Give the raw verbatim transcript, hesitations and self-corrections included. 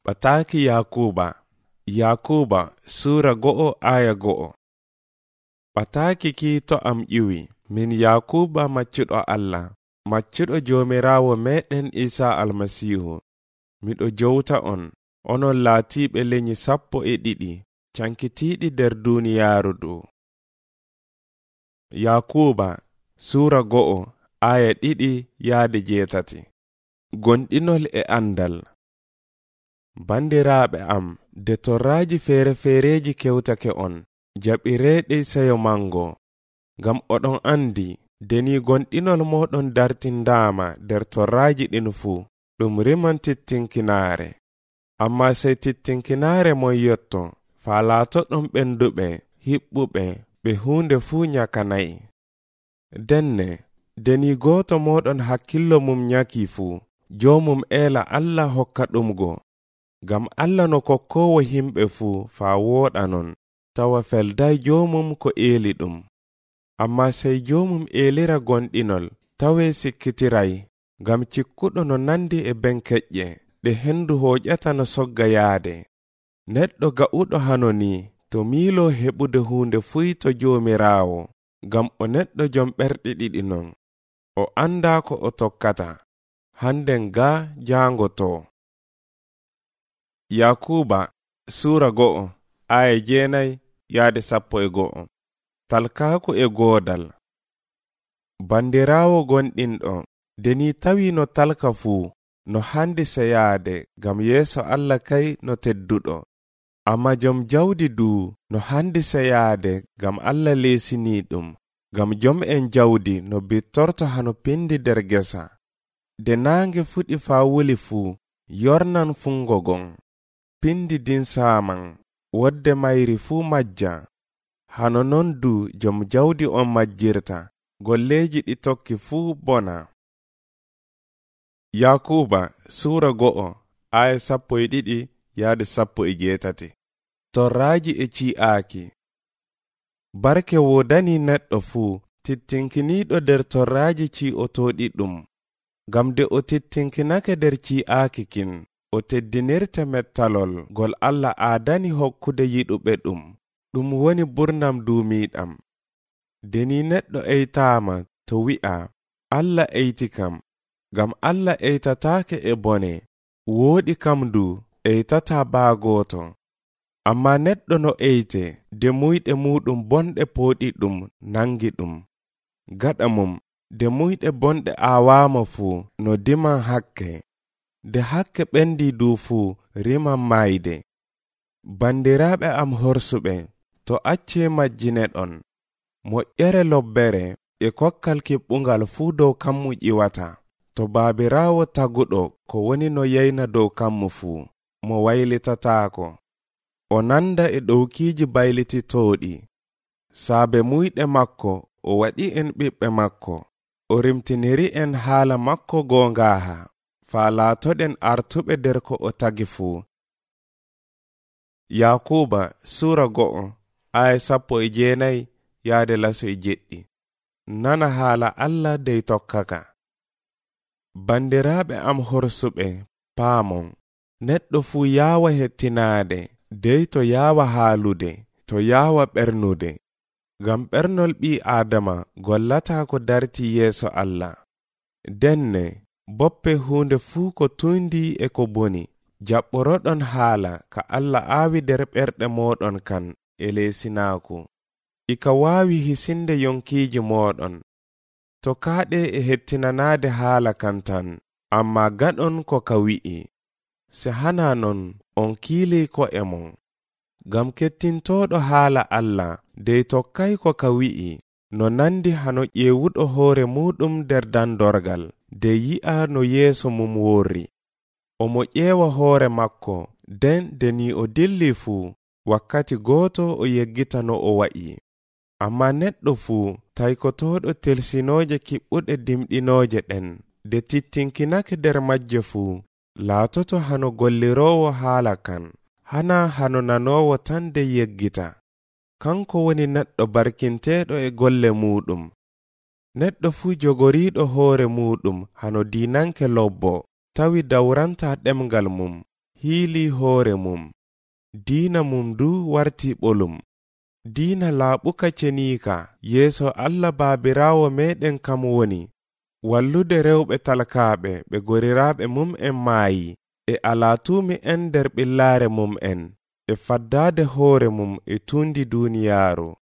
Ɓataaki Yakuba Yakuba Sura go'o aya go'o. Ɓataaki kii to am ƴiwi min Yakuba maccuɗo Allah maccuɗo joomiraawo meɗen Isa almasihu. Miɗo jowta on onon laatiiɓe leñi sappo e ɗiɗi cankitiiɗi nder duuniyaaru ɗo. Yakuba Sura go'o aya ɗiɗi yaade jeetati. Gonɗinol e andal. Bandiraaɓe am, de torraaji feere feereji kewtake on jaɓireeɗe seyo mango, ngam oɗon andi deni gonɗinol moɗon dartindaama nder torraaji ɗin fuu ɗum riman tittinkinaare. Amma sey tittinkinaare mon yotto faa laatoɗon ɓenduɓe hiɓɓuɓe ɓe huunde fuu nyakanayi. Denne deni gooto moɗon hakkillo mum nyaki fuu joomum eela Allah hokka ɗumgo, ngam Allah no kokkowo himɓe fuu faa wooɗa non tawa felday joomum ko eeli ɗum. Amma sey joomum eelira gonɗinol tawe sikkitiray, ngam cikkuɗo no nandi e benkeƴƴe ɗe hendu hooƴata no sogga yaade. Neɗɗo ga'uɗo hano ni to miilo heɓude huunde fuy to joomiraawo, ngam o neɗɗo jom ɓerɗe ɗiɗi non, o anda ko o tokkata handen ga jaango to. Yakuba Sura go'o aya jeenay yaade sappo e go'o. Talkaaku e goodal. Bandiraawo gonɗinɗo deni tawi no talka fuu no handi seyaade ngam yeeso Allah kay no tedduɗo. Amma jom jawdi duu no handi seyaade ngam Allah leesini ɗum, ngam jom en jawdi no bittorto hano pindi nder gesa. De naange fuɗi faa wuli fuu yornan fungogon, pindi dinsaman wodde mayri fuu majja. Hano non du jom jawdi on majjirta, golleji ɗi tokki fuu bona. Yakuba Sura go'o aya sappo e ɗiɗi yaade sappo e jeetati. Torraaji e ci'aaki. Barke wodani neɗɗo fuu tittinkiniiɗo nder torraaji ci'otooɗi ɗum, ngam de o tittinkinake nder ci'aaki kin o teddinirte mettalol gol Allah aadani hokkude yiɗuɓe ɗum, ɗum woni burnam duumiiɗam. Deni neɗɗo eytaama to wi'a Allah eyti kam, ngam Allah eytataake e bone, wooɗi kam du eytata baagooto. Amma neɗɗo no eyte de muyɗe muɗum bonɗe pooɗi ɗum nangi ɗum. Gaɗa mum de muyɗe bonɗe aawaama fuu no diman hakke, de hakke ɓendi du fuu riman maayde. Bandiraaɓe am horsuɓe, to acce majjineɗon, moƴƴere lobbere e kokkal kiɓɓungal fuu dow kammu ƴiwata. To baabiraawo taguɗo ko woni no yeyna dow kammu fuu, mo waylitataako. O nanda e ɗowkiiji baylititooɗi. Saabe muyɗe makko o waɗi en ɓiɓɓe makko, o rimtiniri en haala makko goongaaha, faa laatoɗen artuɓe nder ko o tagi fuu. Yakuba Sura go'o aya sappo e jeenay yaade laso e jeɗɗi. Nana haala Allah dey tokkaka. Bandiraaɓe am horsuɓe, paamon, neɗɗo fuu yaawa hettinaade, dey to yaawa haalude, to yaawa ɓernude, ngam ɓernol ɓii Aadama gollataa ko darti yeeso Allah. Denne boppe huunde fuu ko tundi e ko boni, jaɓɓoroɗon haala ka Allah aawi nder ɓerɗe moɗon kan e leesinaaku. Ika waawi hisinde yonkiiji moɗon. To kaaɗe e hettinanaade haala kan tan, amma gaɗon ko ka wi'i. Se hana non on kiili ko e mon. Ngam kettintooɗo haala Allah dey tokkay ko ka wi'i, no nandi hano ƴeewuɗo hoore muɗum nder dandorgal, de yi'a no yeeso mum worri. Omo ƴeewa hoore makko, den deni o dilli fuu wakkati gooto o yeggita no o wa'i. Amma neɗɗo fuu taykotooɗo telsinooje kiɓɓuɗe dimɗinooje ɗen, de tittinkinake nder majje fuu, laatoto hano golliroowo haala kan, hana hano nanoowo tan de yeggita. Kanko woni neɗɗo barkinteeɗo e golle muɗum. Neɗɗo fuu jogoriiɗo hoore muɗum hano diinanke lobbo, tawi dawranta ɗemgal mum, hiili hoore mum, diina mum du warti ɓolum. Diina laaɓuka ceniika yeeso Allah baabiraawo meɗen kam woni wallude rewɓe talkaaɓe ɓe goriraaɓe mum en maayi, e alaatuumi en nder ɓillaare mum en, e faddaade hoore mum e tuundi duuniyaaru.